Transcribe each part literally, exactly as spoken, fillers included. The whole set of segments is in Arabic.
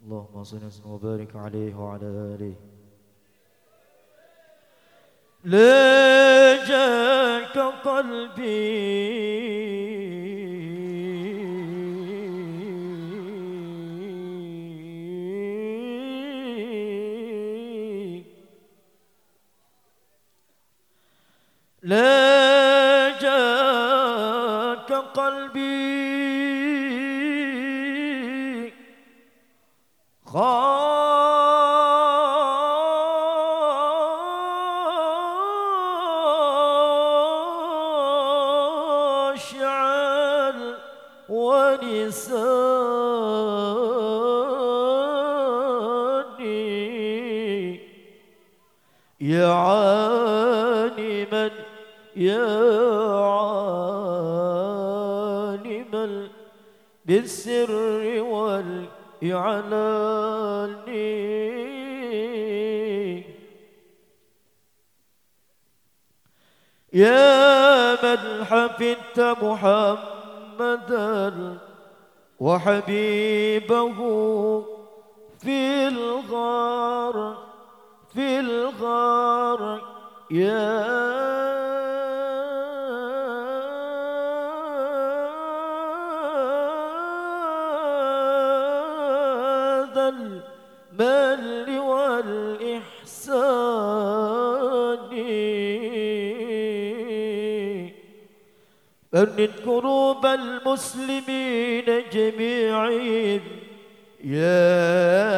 اللهم صل وسلم وبارك عليه وعلى آله. لجاك قلبي لجاك قلبي خاشعا ولساني يعاني يا عالما بالسر والإعلان يا من حفظت محمدا وحبيبه في الغار في الغار يا ذا المن والإحسان فرد كروب المسلمين جميعهم يا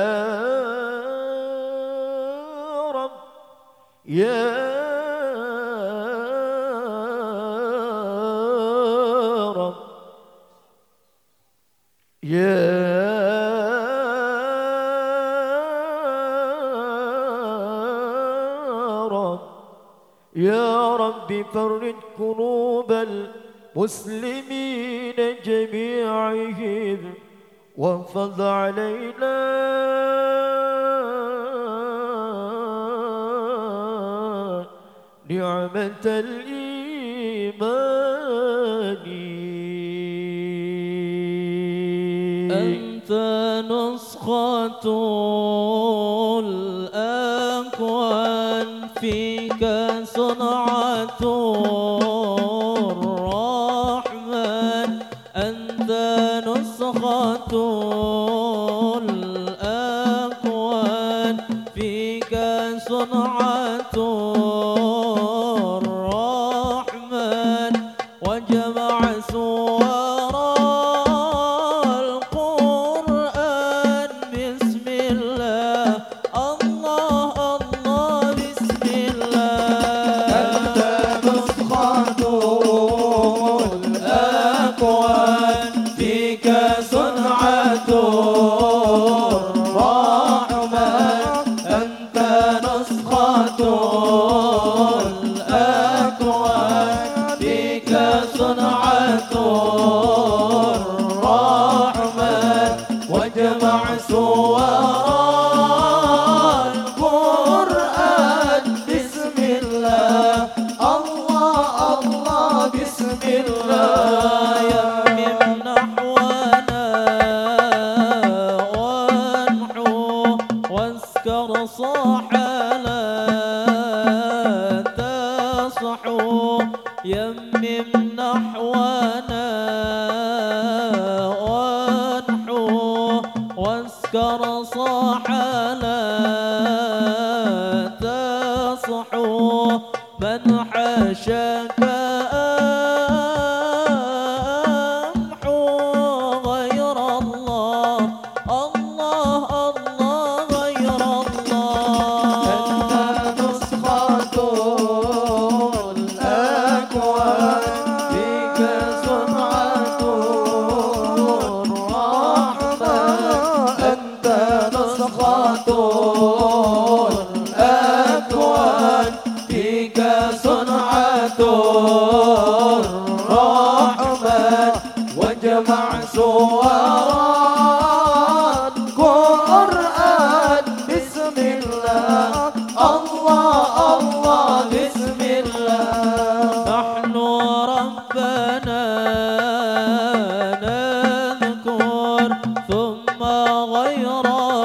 رب يا رب يا رب يا رب فرد كروب المسلمين جميعهم واحفظ علينا نعمة الإيمان. أنت نسخة الأكوان فيك صنعة الرحمن أنت نسخة الأكوان فيك صنعة الرحمن وجمع سور القرآن بسم الله الله الله بسم الله أنت نسخة الأكوان فيك صنعة الرحمن أنت نسخة الأكوان فيك صنعة الرحمن وجمع سور القرآن بسم الله الله الله بسم الله يمم نحونا وانحو واسكر صاح لا تصحو يمم نحونا وانحو واسكر صاح لا تصحو من حاشاك أمحو غير الله الله الله غير الله أنت نسخة الأكوان فيك صنعة الرحمن أنت نسخة الأكوان فيك صنعة الرحمن وجمع سور القرآن بسم الله الله الله بسم الله نحن ربنا نذكر ثم غير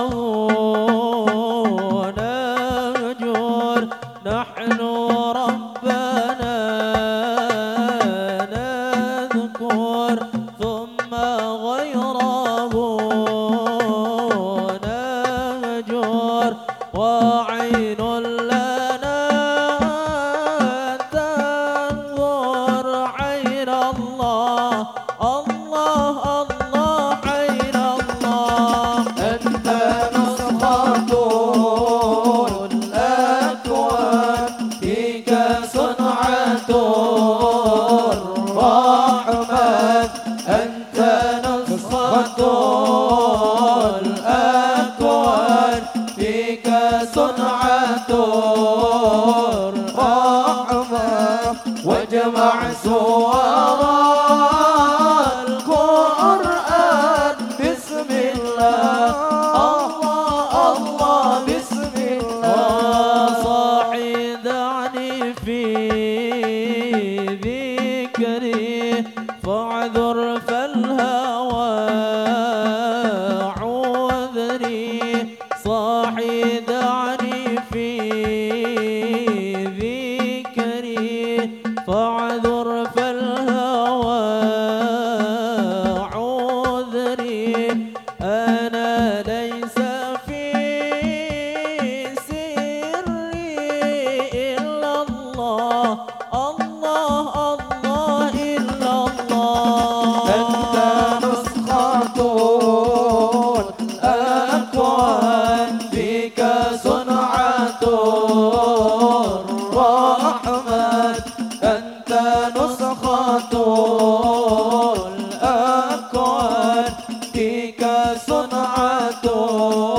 صنعته